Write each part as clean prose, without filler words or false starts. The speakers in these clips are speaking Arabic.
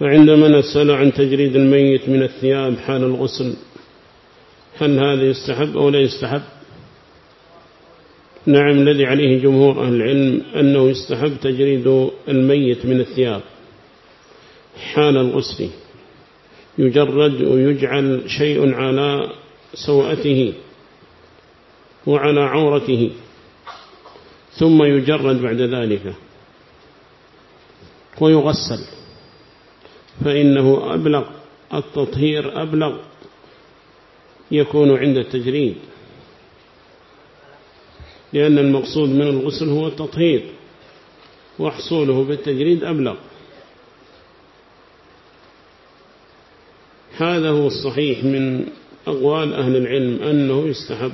فعندما نسأل عن تجريد الميت من الثياب حال الغسل، هل هذا يستحب أو لا يستحب؟ نعم، الذي عليه جمهور أهل العلم أنه يستحب تجريد الميت من الثياب حال الغسل، يجرد ويجعل شيء على سوءته وعلى عورته ثم يجرد بعد ذلك ويغسل، فإنه أبلغ، التطهير أبلغ يكون عند التجريد، لأن المقصود من الغسل هو التطهير، وحصوله بالتجريد أبلغ. هذا هو الصحيح من أقوال أهل العلم أنه يستحب،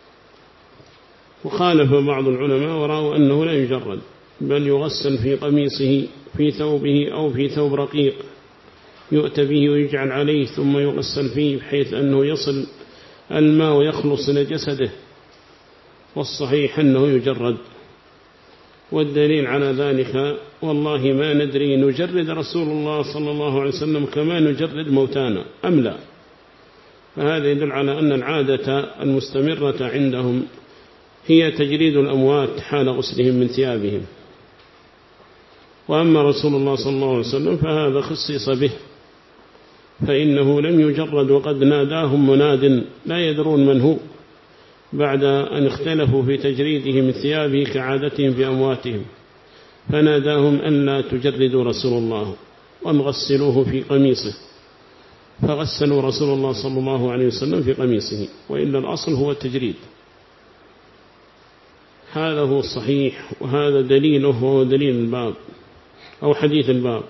وخالف بعض العلماء ورأوا أنه لا يجرد، بل يغسل في قميصه في ثوبه أو في ثوب رقيق يؤتى به ويجعل عليه ثم يغسل فيه بحيث أنه يصل الماء ويخلص إلى جسده، والصحيح أنه يجرد. والدليل على ذلك والله ما ندري نجرد رسول الله صلى الله عليه وسلم كما نجرد موتانا أم لا، فهذا يدل على أن العادة المستمرة عندهم هي تجريد الأموات حال غسلهم من ثيابهم. وأما رسول الله صلى الله عليه وسلم فهذا خصيص به، فإنه لم يجرد، وقد ناداهم مناد لا يدرون من هو بعد أن اختلفوا في تجريده من ثيابه كعادتهم في أمواتهم، فناداهم أن لا تجردوا رسول الله وأن غسلوه في قميصه، فغسلوا رسول الله صلى الله عليه وسلم في قميصه، وإلا الأصل هو التجريد. هذا هو الصحيح، وهذا دليله هو دليل الباب أو حديث الباب.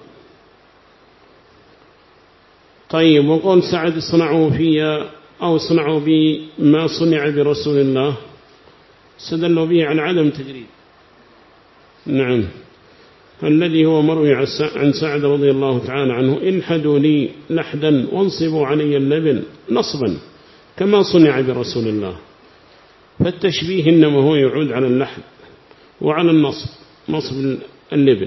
طيب، وقول سعد صنعوا فيها أو صنعوا بي ما صنع برسول الله، استدلوا به على عدم تجريد. نعم، الذي هو مروي عن سعد رضي الله تعالى عنه: انحدوا لي لحدا وانصبوا علي اللبن نصبا كما صنع برسول الله. فالتشبيه إنما هو يعود على اللحد وعلى النصب، نصب اللبن،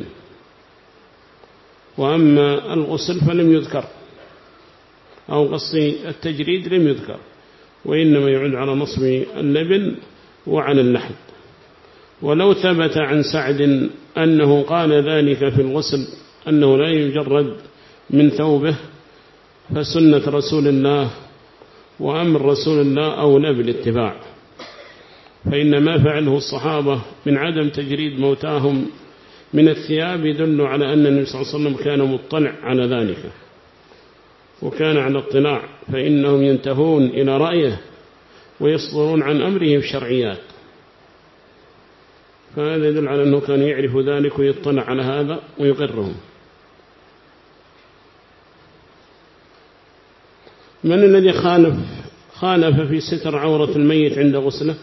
وأما الغسل فلم يذكر، أو قصي التجريد لم يذكر، وإنما يعود على نصب اللبن وعلى اللحد. ولو ثبت عن سعد أنه قال ذلك في الغسل أنه لا يجرد من ثوبه، فسنة رسول الله وأمر رسول الله أولى بالاتباع، فإن ما فعله الصحابة من عدم تجريد موتاهم من الثياب يدل على أن النبي صلى الله عليه وسلم كان مطلع على ذلك وكان على اطلاع، فإنهم ينتهون إلى رأيه ويصدرون عن أمره الشرعيات، فهذا يدل على أنه كان يعرف ذلك ويطلع على هذا ويقرهم. من الذي خالف في ستر عورة الميت عند غسله؟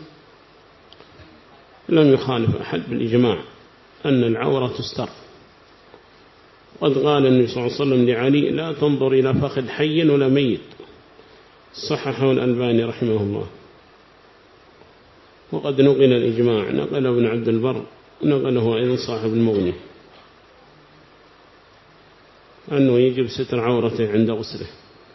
لم يخالف أحد بالإجماع أن العورة تستر. قد قال النبي صلى الله عليه وسلم لعلي: لا تنظر إلى فخذ حي ولا ميت، صححه الألباني رحمه الله. وقد نقل الإجماع، نقله ابن عبد البر، نقله أيضا صاحب المغني، أنه يجب ستر عورته عند غسله.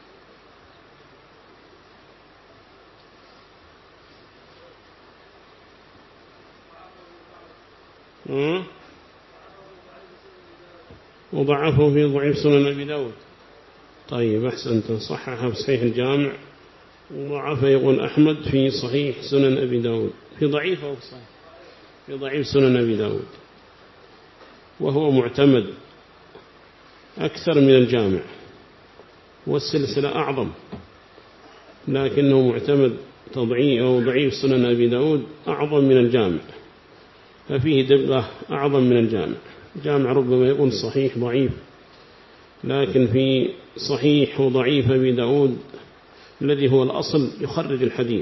وضعفه في ضعيف سنن أبي داود. طيب، أحسنت، صححه في صحيح الجامع، وضعفه يقول أحمد في صحيح سنن أبي داود، في ضعيف أو صحيح؟ في ضعيف سنن أبي داود، وهو معتمد أكثر من الجامع، والسلسلة أعظم، لكنه معتمد تضعيف أو ضعيف سنن أبي داود أعظم من الجامع، ففيه دقة أعظم من الجامع. الجامع ربما يقول صحيح ضعيف، لكن في صحيح وضعيف أبي داود الذي هو الأصل يخرج الحديث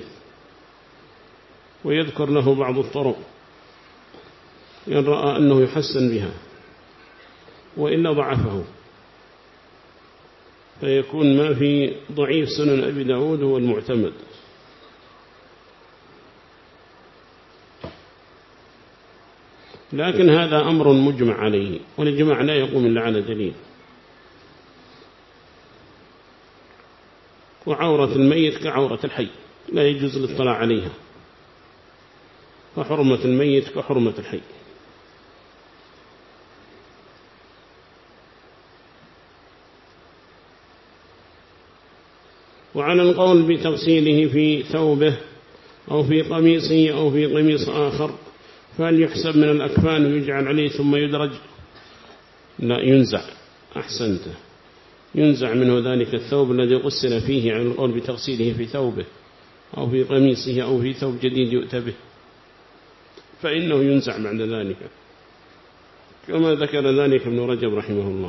ويذكر له بعض الطرق إن رأى أنه يحسن بها، وإلا ضعفه، فيكون ما في ضعيف سنن أبي داود هو المعتمد. لكن هذا أمر مجمع عليه، والإجماع لا يقوم إلا على دليل. وعورة الميت كعورة الحي لا يجوز الاطلاع عليها، وحرمة الميت كحرمة الحي. وعلى القول بتغسيله في ثوبه أو في قميصه أو في قميص آخر، فهل يحسب من الأكفان ويجعل عليه ثم يدرج؟ لا، ينزع. أحسنت، ينزع منه ذلك الثوب الذي غسل فيه، على القول بتغسيله في ثوبه أو في قميصه أو في ثوب جديد يؤتى به، فإنه ينزع بعد ذلك، كما ذكر ذلك ابن رجب رحمه الله،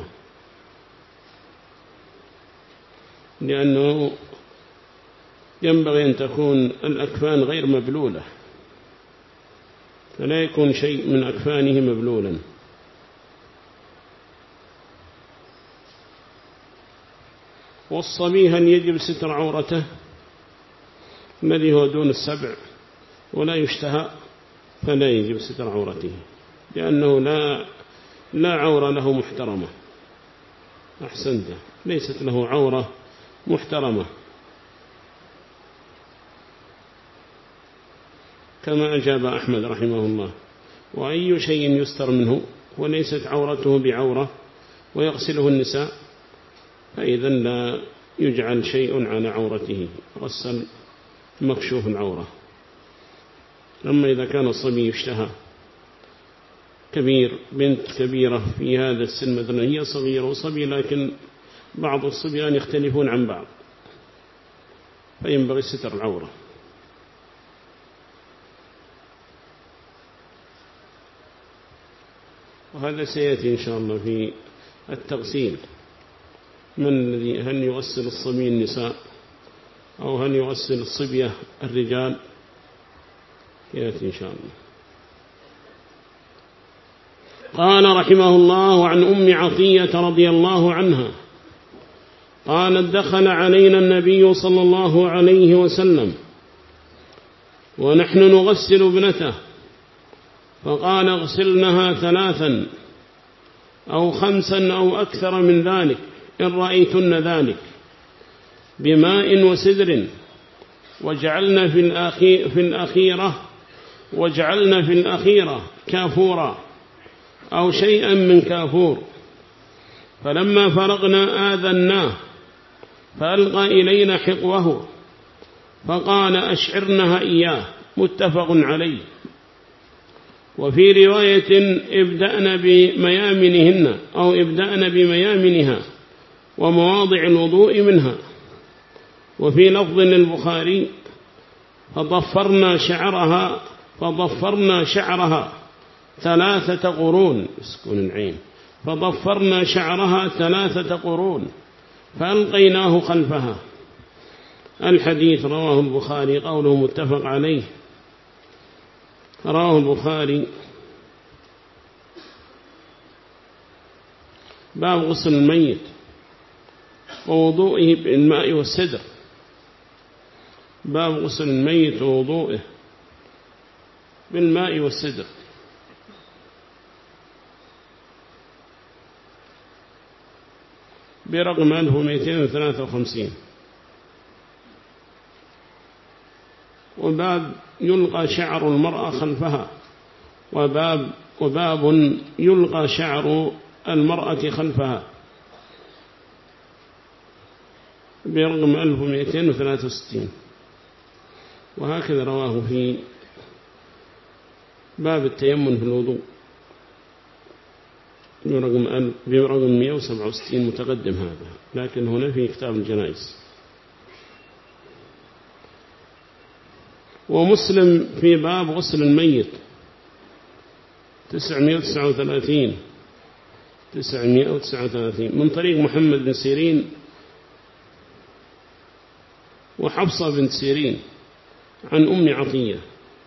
لأنه ينبغي أن تكون الأكفان غير مبلولة، فلا يكون شيء من أكفانه مبلولا. والصبي هل يجب ستر عورته الذي هو دون السبع ولا يشتهى؟ فلا يجب ستر عورته، لأنه لا عورة له محترمة. أحسنت، ليست له عورة محترمة، كما أجاب أحمد رحمه الله. وأي شيء يستر منه وليست عورته بعورة ويغسله النساء، فإذا لا يجعل شيء على عورته، غسل مكشوف العورة. أما إذا كان الصبي يشتهى كبير، بنت كبيرة في هذا السن مثلا، هي صغيرة وصبي، لكن بعض الصبيان يختلفون عن بعض، فينبغي ستر العورة. وهذا سيأتي إن شاء الله في التغسيل، من الذي هل يغسل الصبي النساء أو هل يغسل الصبية الرجال، يأتي إن شاء الله. قال رحمه الله عن أم عطية رضي الله عنها قالت دخل علينا النبي صلى الله عليه وسلم ونحن نغسل ابنته، فقال اغسلنها 3 أو 5 أو أكثر من ذلك إن رأيتن ذلك بماء وسدر، وجعلنا في الأخيرة كافورا أو شيئا من كافور. فلما فرغنا آذناه فألقى إلينا حقوه فقال أشعرنها إياه، متفق عليه. وفي رواية ابدأنا بميامنهن أو ابدأنا بميامنها ومواضع الوضوء منها. وفي لفظ للبخاري فضفرنا شعرها 3 قرون، اسكن العين، فضفرنا شعرها 3 قرون فألقيناه خلفها. الحديث رواه البخاري، قوله متفق عليه، رواه البخاري باب غسل الميت ووضوئه بالماء والسدر، باب غسل الميت ووضوئه بالماء والسدر. برقم 1253. وباب يلقى شعر المرأة خلفها، وباب يلقى شعر المرأة خلفها، برقم 1263. وهكذا رواه في باب التيمم في الوضوء برقم 167 متقدم هذا، لكن هنا في كتاب الجنائز. ومسلم في باب غسل الميت 939 من طريق محمد بن سيرين وحفصة بن سيرين عن أم عطية،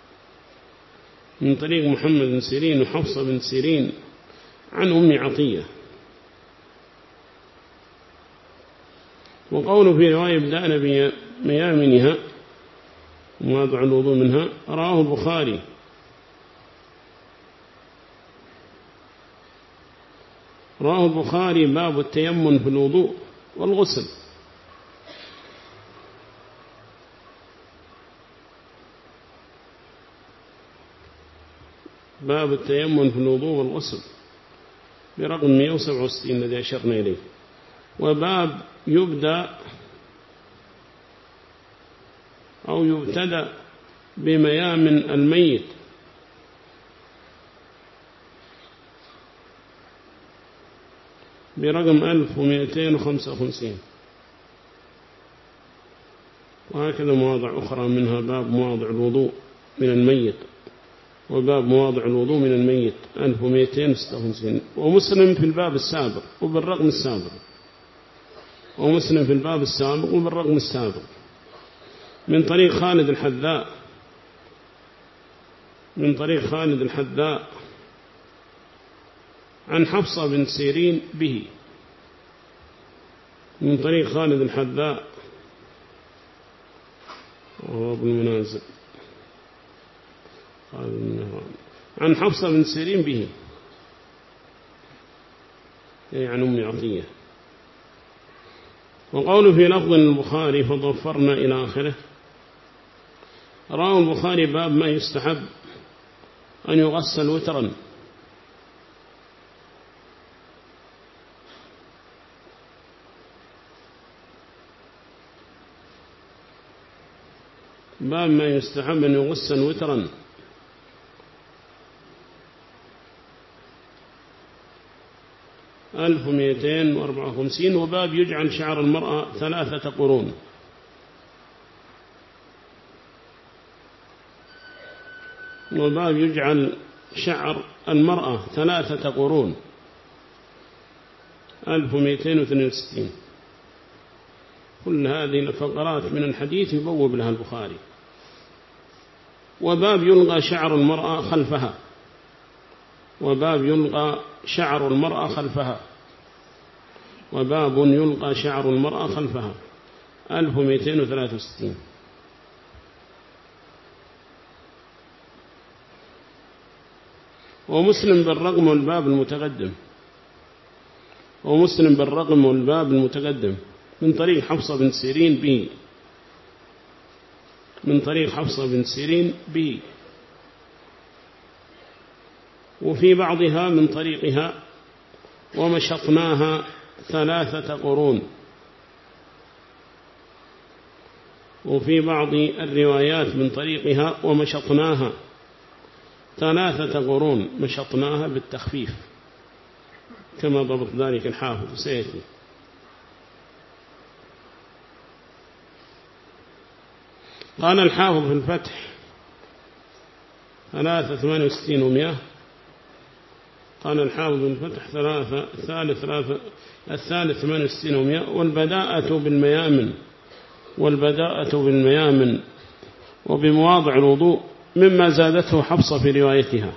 من طريق محمد بن سيرين وحفصة بن سيرين عن أم عطية. وقوله في رواية بدأنا بميامنها وموضع الوضوء منها، رواه البخاري. رواه البخاري باب التيمم في الوضوء والغسل. باب التيمم في الوضوء والغسل برقم 167 الذي أشرنا إليه. وباب يبدأ أو يبتدأ بميامن الميت برقم 1255. وهكذا مواضع أخرى منها باب مواضع الوضوء من الميت وباب مواضع الوضوء من الميت 1256. ومسلم في الباب السابق وبالرقم السابق، ومسلم في الباب السابق وبالرقم السابق من طريق خالد الحذاء، من طريق خالد الحذاء عن حفصة بن سيرين به، من طريق خالد الحذاء وهو ابن المنازل عن حفصة بن سيرين به، يعني عن أم عطية. وقوله في لفظ البخاري فضفرنا إلى آخره، رواه البخاري باب ما يستحب أن يغسل وترا. باب ما يستحب أن يغسل وترا. ألف 1254. وباب يجعل شعر المرأة 3 قرون. وباب يجعل شعر المرأة 3 قرون 1262. كل هذه الفقرات من الحديث يبوب لها البخاري. وباب يلغى شعر المرأة خلفها. وباب يلغى شعر المرأة خلفها. وباب يلغى شعر المرأة خلفها 1263. ومسلم بالرقم والباب المتقدم، ومسلم بالرقم والباب المتقدم من طريق حفصة بن سيرين به، من طريق حفصة بن سيرين به. وفي بعضها من طريقها ومشطناها 3 قرون. وفي بعض الروايات من طريقها ومشطناها 3 قرون، مشطناها بالتخفيف كما ضبط ذلك الحافظ سيأتي. قال الحافظ في الفتح 368 و100. قال الحافظ في الفتح الثالث 68 و100. والبداءة بالميامن، والبداءة بالميامن وبمواضع الوضوء مما زادته حفصة في روايتها.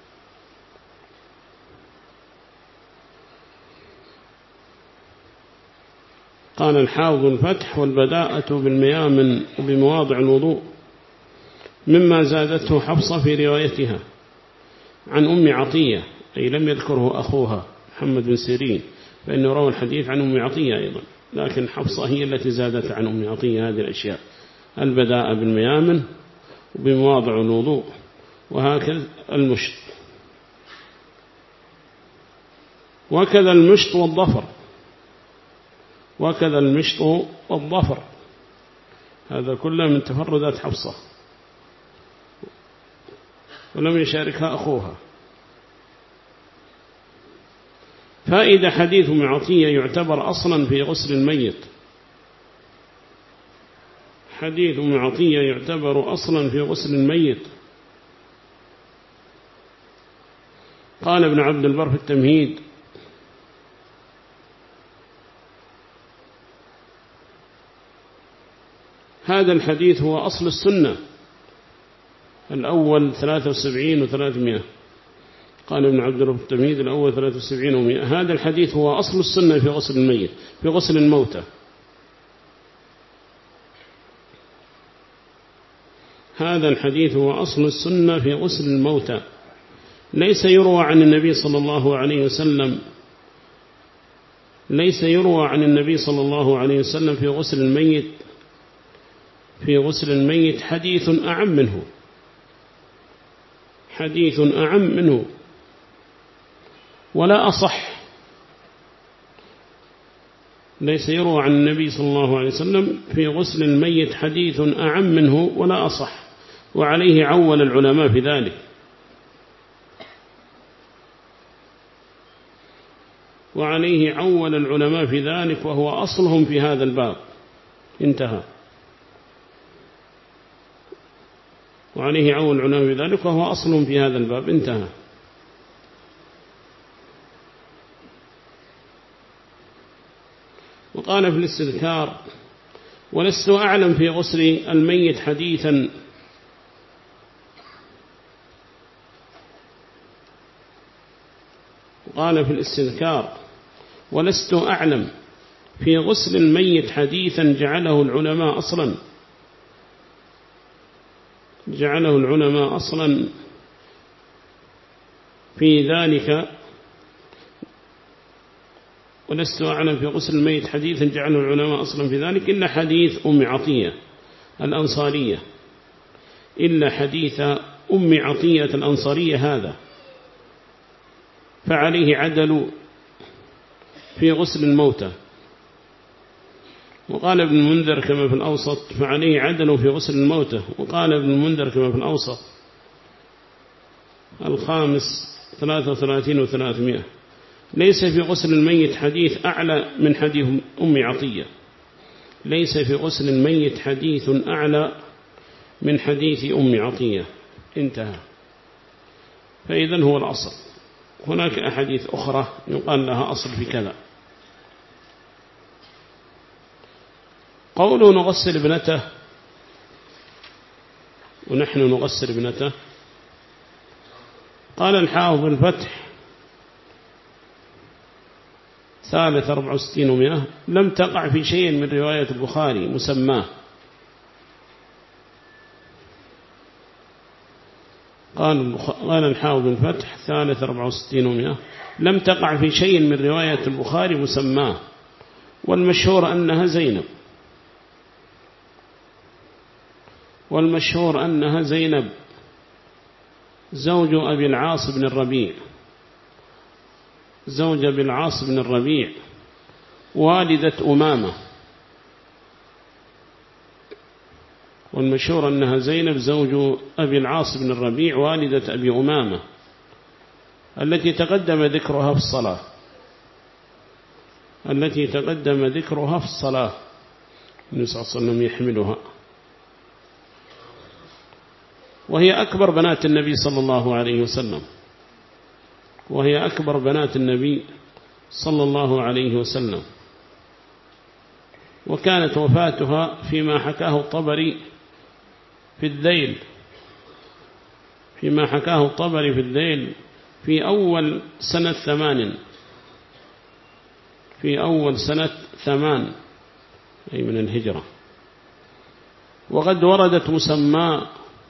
قال الحافظ الفتح والبداءة بالميامن وبمواضع الوضوء مما زادته حفصة في روايتها عن أم عطية، أي لم يذكره أخوها محمد بن سيرين، فإنه روى الحديث عن أم عطية أيضا، لكن حفصة هي التي زادت عن أم عطية هذه الأشياء: البداءة بالميامن وبمواضع الوضوء، وهكذا المشط، وكذا المشط والظفر، وكذا المشط والظفر، هذا كله من تفردات حفصة ولم يشاركها أخوها. فإذا حديث أم عطية يعتبر أصلا في غسل الميت، حديث أم عطية يعتبر أصلا في غسل الميت. قال ابن عبد البر في التمهيد: هذا الحديث هو أصل السنة الأول 73 و300. قال ابن عبد البر في التمهيد الأول 73 و100. هذا الحديث هو أصل السنة في غسل الميت، في غسل الموتى. هذا الحديث هو أصل السنة في غسل الموتى، ليس يروى عن النبي صلى الله عليه وسلم، ليس يروى عن النبي صلى الله عليه وسلم في غسل الميت، في غسل الميت حديث أعم منه، حديث أعم منه ولا أصح، ليس يروى عن النبي صلى الله عليه وسلم في غسل الميت حديث أعم منه ولا أصح، وعليه عول العلماء في ذلك، وعليه عول العلماء في ذلك، وهو أصلهم في هذا الباب. انتهى. وعليه عول العلماء في ذلك وهو أصلهم في هذا الباب. انتهى. وقال في الاستذكار: ولست أعلم في غسل الميت حديثا قال في الاستذكار: ولست أعلم في غسل الميت حديثا جعله العلماء أصلا في ذلك. ولست أعلم في غسل الميت حديثا جعله العلماء أصلا في ذلك إلا حديث أم عطية الأنصارية، إلا حديث أم عطية الأنصارية هذا، فعليه عدل في غسل الموتى. وقال ابن المنذر كما في الأوسط: فعليه عدل في غسل الموتى. وقال ابن المنذر كما في الأوسط الخامس 33 و300: ليس في غسل الميت حديث أعلى من حديث أم عطية، ليس في غسل الميت حديث أعلى من حديث أم عطية. انتهى. فإذن هو الأصل. هناك أحاديث أخرى يقال لها أصل في كذا. قوله نغسل ابنته ونحن نغسل ابنته، قال الحافظ الفتح 64 و100: لم تقع في شيء من رواية البخاري مسماه. قال الحافظ الفتح 64 و100: لم تقع في شيء من رواية البخاري مسماه، والمشهور أنها زينب، والمشهور أنها زينب زوج أبي العاص بن الربيع، زوج أبي العاص بن الربيع والدة أمامة. والمشهور أنها زينب زوج أبي العاص بن الربيع والدة أبي أمامة، التي تقدم ذكرها في الصلاة، التي تقدم ذكرها في الصلاة. النبي صلى الله عليه وسلم يحملها، وهي أكبر بنات النبي صلى الله عليه وسلم، وهي أكبر بنات النبي صلى الله عليه وسلم. وكانت وفاتها فيما حكاه الطبري في الذيل، فيما حكاه الطبري في الذيل في أول سنة 8، في أول سنة 8 أي من الهجرة. وقد وردت مسمى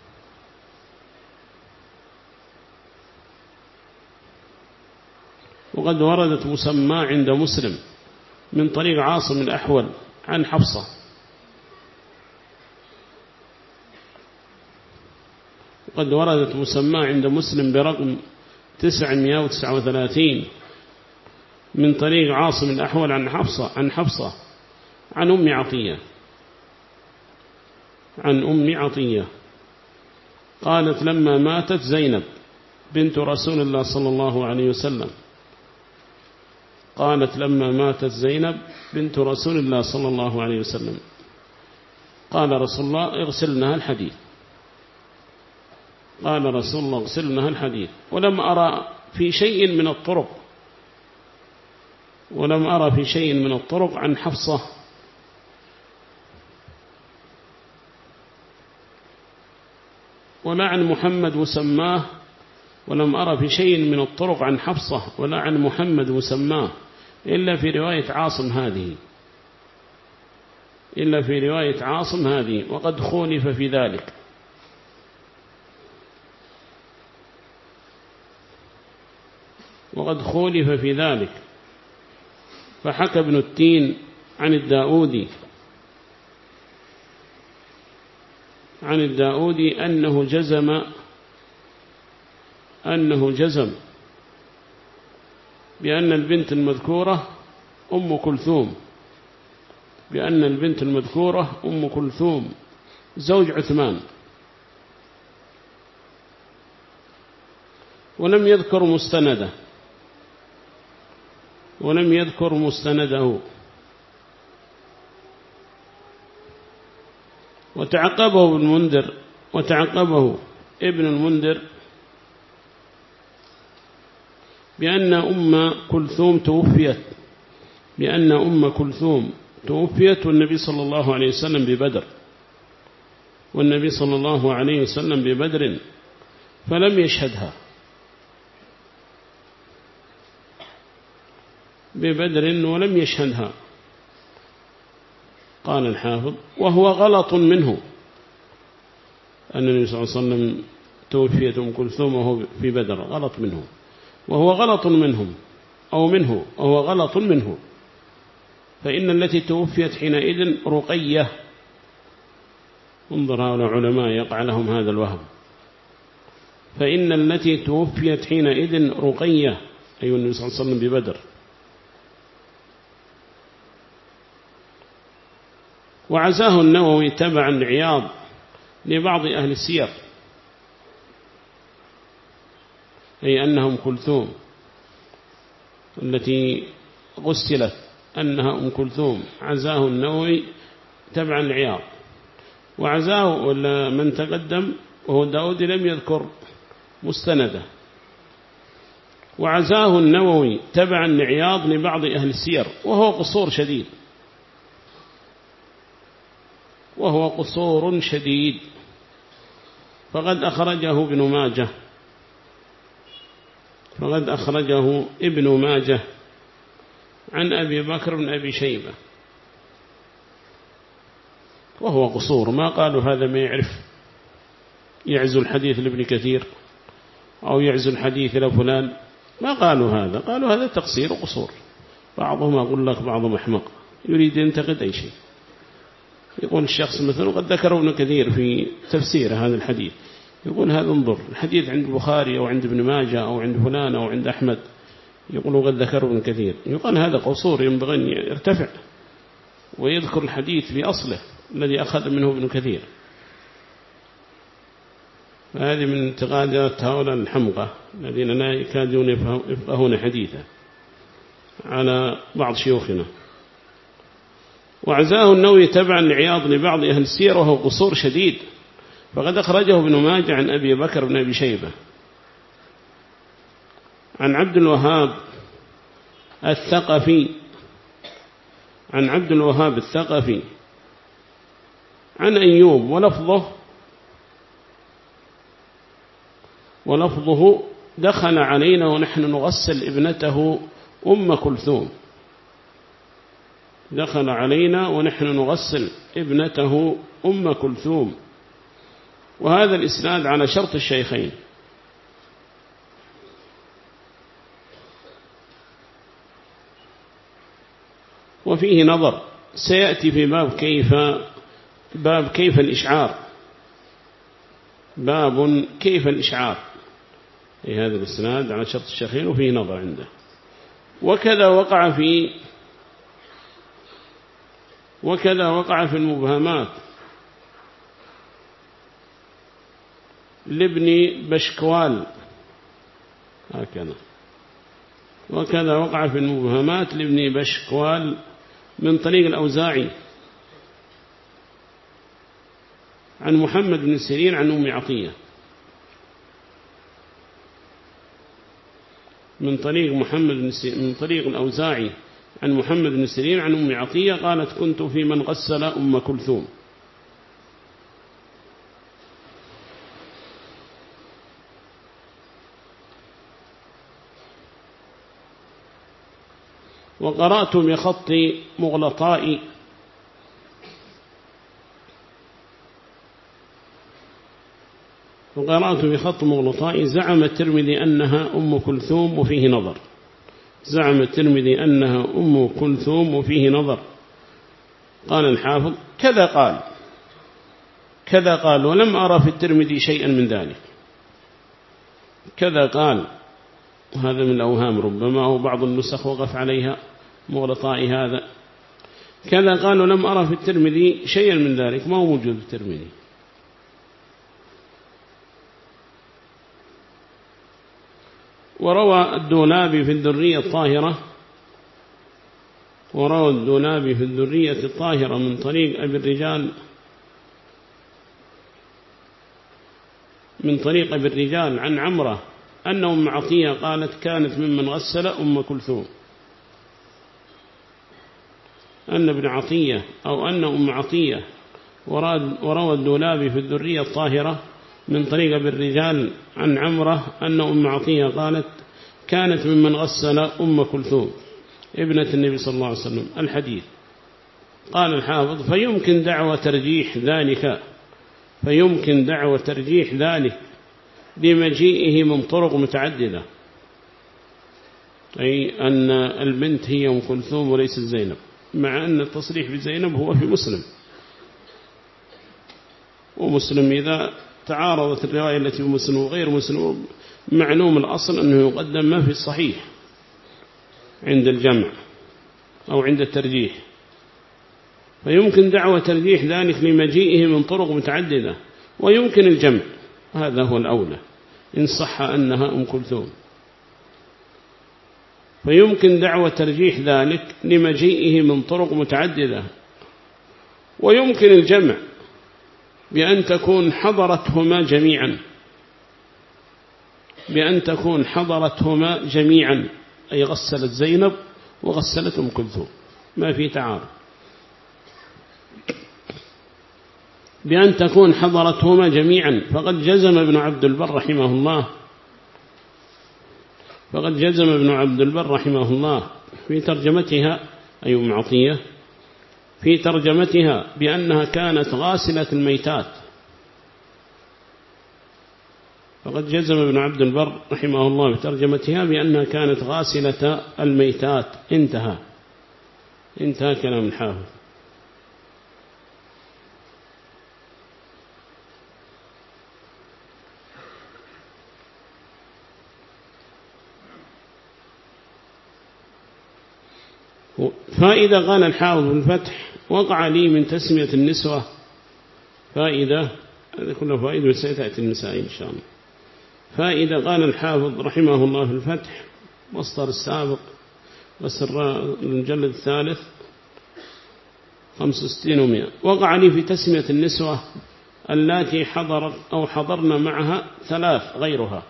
عند مسلم من طريق عاصم الأحول عن حفصة، وقد وردت مسمى عند مسلم برقم 939 من طريق عاصم الأحول عن حفصة عن أم عطية قالت: لما ماتت زينب بنت رسول الله صلى الله عليه وسلم، قالت: لما ماتت زينب بنت رسول الله صلى الله عليه وسلم، قال رسول الله: اغسلنها الحديث، قال رسول الله: اغسلنها الحديث. ولم أرى في شيء من الطرق عن حفصة ولا عن محمد مسماه، ولم أرى في شيء من الطرق عن حفصة ولا عن محمد مسماه إلا في رواية عاصم هذه، وقد خولف في ذلك. فحكى ابن التين عن الداودي أنه جزم أنه جزم بأن البنت المذكورة أم كلثوم، بأن البنت المذكورة أم كلثوم زوج عثمان، ولم يذكر مستنده، ولم يذكر مستنده. وتعقبه ابن المنذر بأن أم كلثوم توفيت والنبي صلى الله عليه وسلم ببدر، والنبي صلى الله عليه وسلم ببدر فلم يشهدها، ببدر ولم يشهدها. قال الحافظ: وهو غلط منه أن النبي صلى الله عليه وسلم توفيت أم كلثوم وهو في بدر، غلط منه، وهو غلط منه، فإن التي توفيت حينئذ رقية. انظر هؤلاء العلماء يقع لهم هذا الوهم. فإن التي توفيت حينئذ رقية، أيها النبي صلى الله عليه وسلم ببدر. وعزاه النووي تبعا لعياض لبعض أهل السير، أي أنهم كلثوم التي غسلت أنها أم كلثوم، عزاه النووي تبعا لعياض. وعزاه ولا من تقدم وهو داود لم يذكر مستنده. وعزاه النووي تبعا لعياض لبعض أهل السير، وهو قصور شديد، فقد أخرجه ابن ماجه عن أبي بكر بن أبي شيبة، وهو قصور. ما قالوا هذا ما يعرف يعزو الحديث لابن كثير أو يعزو الحديث لفلان، ما قالوا هذا، قالوا هذا تقصير وقصور. بعضهم أقول لك بعضهم أحمق يريد ينتقد أي شيء. يقول الشخص مثلا، وقد ذكره ابن كثير في تفسير هذا الحديث، يقول هذا انظر الحديث عند البخاري أو عند ابن ماجه أو عند فلان أو عند أحمد، يقول وقد ذكره ابن كثير، يقال هذا قصور، ينبغي أن يرتفع ويذكر الحديث بأصله الذي أخذ منه ابن كثير. هذه من انتقادات هؤلاء الحمقى الذين لا يكادون يفقهون حديثا على بعض شيوخنا. وعزاه النووي تبعا لعياض لبعض أهل السير، وهو قصور شديد، فقد أخرجه ابن ماجه عن أبي بكر بن أبي شيبة عن عبد الوهاب الثقفي عن أيوب، ولفظه دخل علينا ونحن نغسل ابنته أم كلثوم، دخل علينا ونحن نغسل ابنته أم كلثوم. وهذا الإسناد على شرط الشيخين. وفيه نظر سيأتي في باب كيف الإشعار، باب كيف الإشعار، أي هذا الإسناد على شرط الشيخين وفيه نظر عنده. وكذا وقع في المبهمات لابن بشكوال، هكذا. وكذا وقع في المبهمات لابن بشكوال من طريق الأوزاعي عن محمد بن سيرين عن أم عطية، من طريق الأوزاعي عن محمد بن سيرين عن أم عطية قالت: كنت في من غسل أم كلثوم. وقرأت بخط مغلطاء زعم الترمذي أنها أم كلثوم وفيه نظر. قال الحافظ: كذا قال ولم أرى في الترمذي شيئا من ذلك. كذا قال، هذا من الأوهام ربما، أو بعض النسخ وقف عليها مغلطاء هذا. كذا قالوا لم أرى في الترمذي شيئا من ذلك، ما هو موجود في الترمذي. وروى الدولابي في الذرية الطاهرة، وروى الدولابي في الذرية الطاهرة من طريق أبي الرجال، من طريق أبي الرجال عن عمرة أن أم عطية قالت كانت ممن غسل أم كلثوم. أن ابن عطية أو أن أم عطية، وروى الدولابي في الذرية الطاهرة من طريق أبي الرجال عن عمرة أن أم عطية قالت كانت ممن غسل أم كلثوم ابنة النبي صلى الله عليه وسلم. الحديث. قال الحافظ فيمكن دعوى ترجيح ذلك، فيمكن دعوى ترجيح ذلك بمجيئه من طرق متعددة، أي أن البنت هي أم كلثوم وليس زينب، مع أن التصريح بزينب هو في مسلم، ومسلم إذا تعارضت الرواية التي في مسلم وغير مسلم معلوم الأصل أنه يقدم ما في الصحيح عند الجمع أو عند الترجيح. فيمكن دعوى ترجيح ذلك لمجيئه من طرق متعددة، ويمكن الجمع، هذا هو الأولى إن صح أنها أم كلثوم. فيمكن دعوى ترجيح ذلك لمجيئه من طرق متعددة، ويمكن الجمع بأن تكون حضرتهما جميعا، بأن تكون حضرتهما جميعا، أي غسلت زينب وغسلت أم كلثوم، ما في تعارض. بأن تكون حضرتهما جميعا، فقد جزم ابن عبد البر رحمه الله، فقد جزم ابن عبد البر رحمه الله في ترجمتها أي أم عطية، في ترجمتها بأنها كانت غاسلة الميتات. فقد جزم ابن عبد البر رحمه الله في ترجمتها بأنها كانت غاسلة الميتات. انتهى كلام الحافظ. فإذا قال الحافظ في الفتح وقع لي من تسمية النسوة فائدة، هذا كله فائدة وسيتأتي المسائل إن شاء الله. فإذا قال الحافظ رحمه الله في الفتح مصدر السابق وسر المجلد الثالث 65 و100، وقع لي في تسمية النسوة اللاتي حضرت أو حضرنا معها ثلاث غيرها.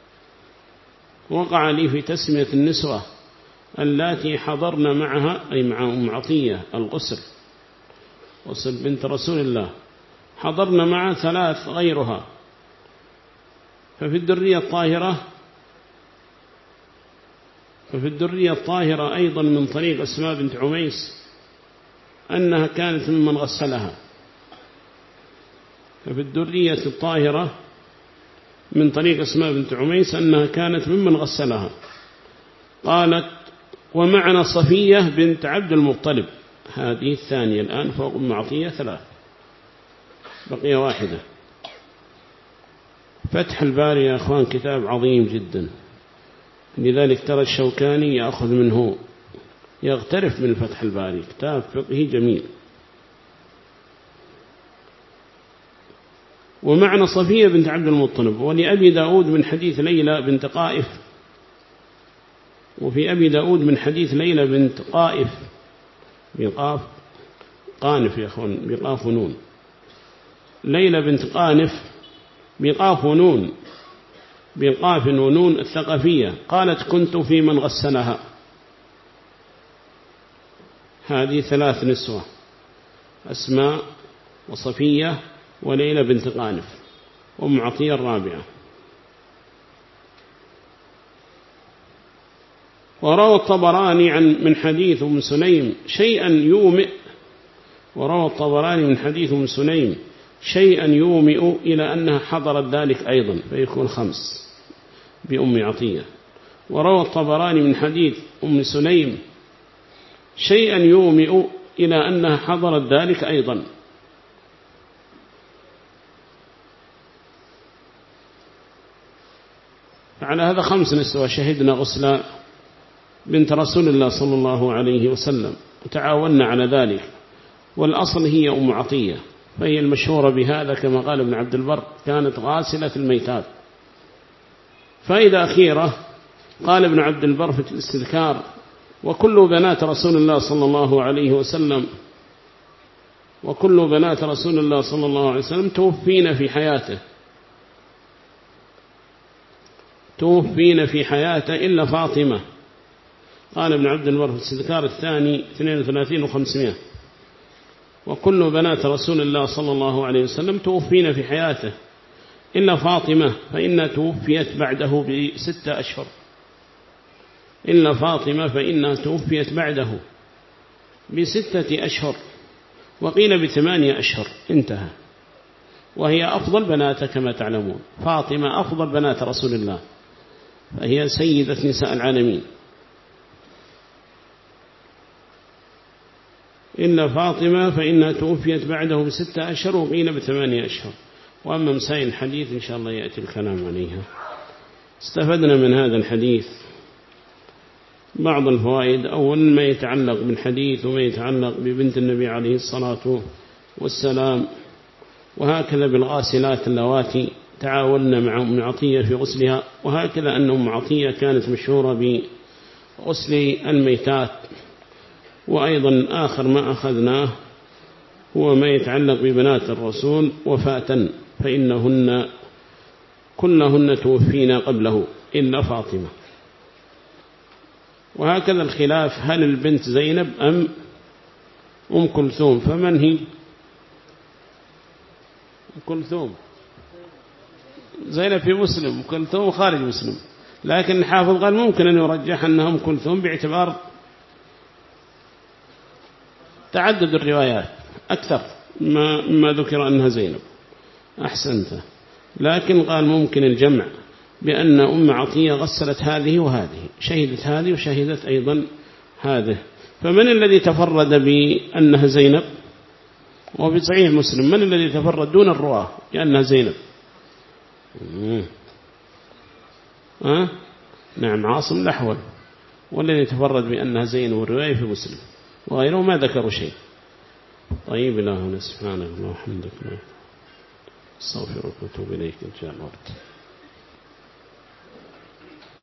وقع لي في تسمية النسوة اللاتي حضرنا معها أي مع أم عطية الغسل، غسل بنت رسول الله، حضرنا معها ثلاث غيرها. ففي الدرية الطاهرة أيضا من طريق أسماء بنت عميس أنها كانت ممن غسلها. ففي الدرية الطاهرة من طريق أسماء بنت عميس أنها كانت ممن غسلها. قالت ومعنا صفية بنت عبد المطلب، هذه الثانية الآن فوق أم عطية ثلاث، بقي واحدة. فتح الباري يا أخوان كتاب عظيم جدا، لذلك ترى الشوكاني يأخذ منه، يغترف من فتح الباري، كتاب فقهي جميل. ومعنى صفية بنت عبد المطلب. ولأبي داود من حديث ليلى بنت قائف، وفي أبي داود من حديث ليلى بنت قائف بقاف قانف يا أخوان، بقاف ونون، ليلى بنت قانف بقاف ونون، بقاف ونون الثقفية، قالت كنت في من غسلها. هذه ثلاث نسوة، أسماء وصفية وليلى بنت قانف وأم عطية الرابعة. وروى الطبراني من حديث أم سليم شيئا يومئ، وروى الطبراني من حديث أم سليم شيئا يومئ إلى أنها حضرت ذلك أيضا، فيكون 5 بأم عطية. وروى الطبراني من حديث أم سليم شيئا يومئ إلى أنها حضرت ذلك أيضا. على هذا 5 نسوة شهدنا غسل بنت رسول الله صلى الله عليه وسلم وتعاوننا على ذلك، والأصل هي أم عطية، فهي المشهورة بهذا كما قال ابن عبد البر كانت غاسلة الميتات. فإذا أخيرة قال ابن عبد البر في الاستذكار: وكل بنات رسول الله صلى الله عليه وسلم توفين في حياته إلا فاطمة. قال ابن عبد البر في الاستذكار الثاني 32 و500: وكل بنات رسول الله صلى الله عليه وسلم توفين في حياته إلا فاطمة فإنها توفيت بعده ب6 أشهر. إلا فاطمة فإنها توفيت بعده ب6 أشهر، وقيل ب8 أشهر. انتهى. وهي أفضل بنات كما تعلمون، فاطمة أفضل بنات رسول الله، فهي سيدة نساء العالمين. إلا فاطمة فإنها توفيت بعده ب6 أشهر، وقيل ب8 أشهر. وأما مسائل الحديث إن شاء الله يأتي الكلام عليها. استفدنا من هذا الحديث بعض الفوائد. أولا ما يتعلق بالحديث وما يتعلق ببنت النبي عليه الصلاة والسلام، وهكذا بالغاسلات اللواتي تعاوننا مع أم عطية في غسلها، وهكذا أن أم عطية كانت مشهورة بغسل الميتات. وأيضا آخر ما أخذناه هو ما يتعلق ببنات الرسول وفاة، فإنهن كلهن توفينا قبله إلا فاطمة. وهكذا الخلاف: هل البنت زينب أم أم كلثوم؟ فمن هي؟ كلثوم. زينب في مسلم وكلثوم خارج مسلم، لكن الحافظ قال ممكن أن يرجح أنها أم كلثوم باعتبار تعدد الروايات أكثر ما ذكر أنها زينب. أحسنت. لكن قال ممكن الجمع بأن أم عطية غسلت هذه وهذه، شهدت هذه وشهدت أيضا هذه. فمن الذي تفرد بأنها زينب؟ وفي صحيح مسلم من الذي تفرد دون الرواة بأنها زينب؟ نعم، عاصم الأحول، والذي تفرد بأنها زينب، والرواية في مسلم، وغيره ما ذكروا شيء. طيب، إلهنا سبحانه وتعالى وحمدك، استغفرك واتوب إليك إن شاء الله.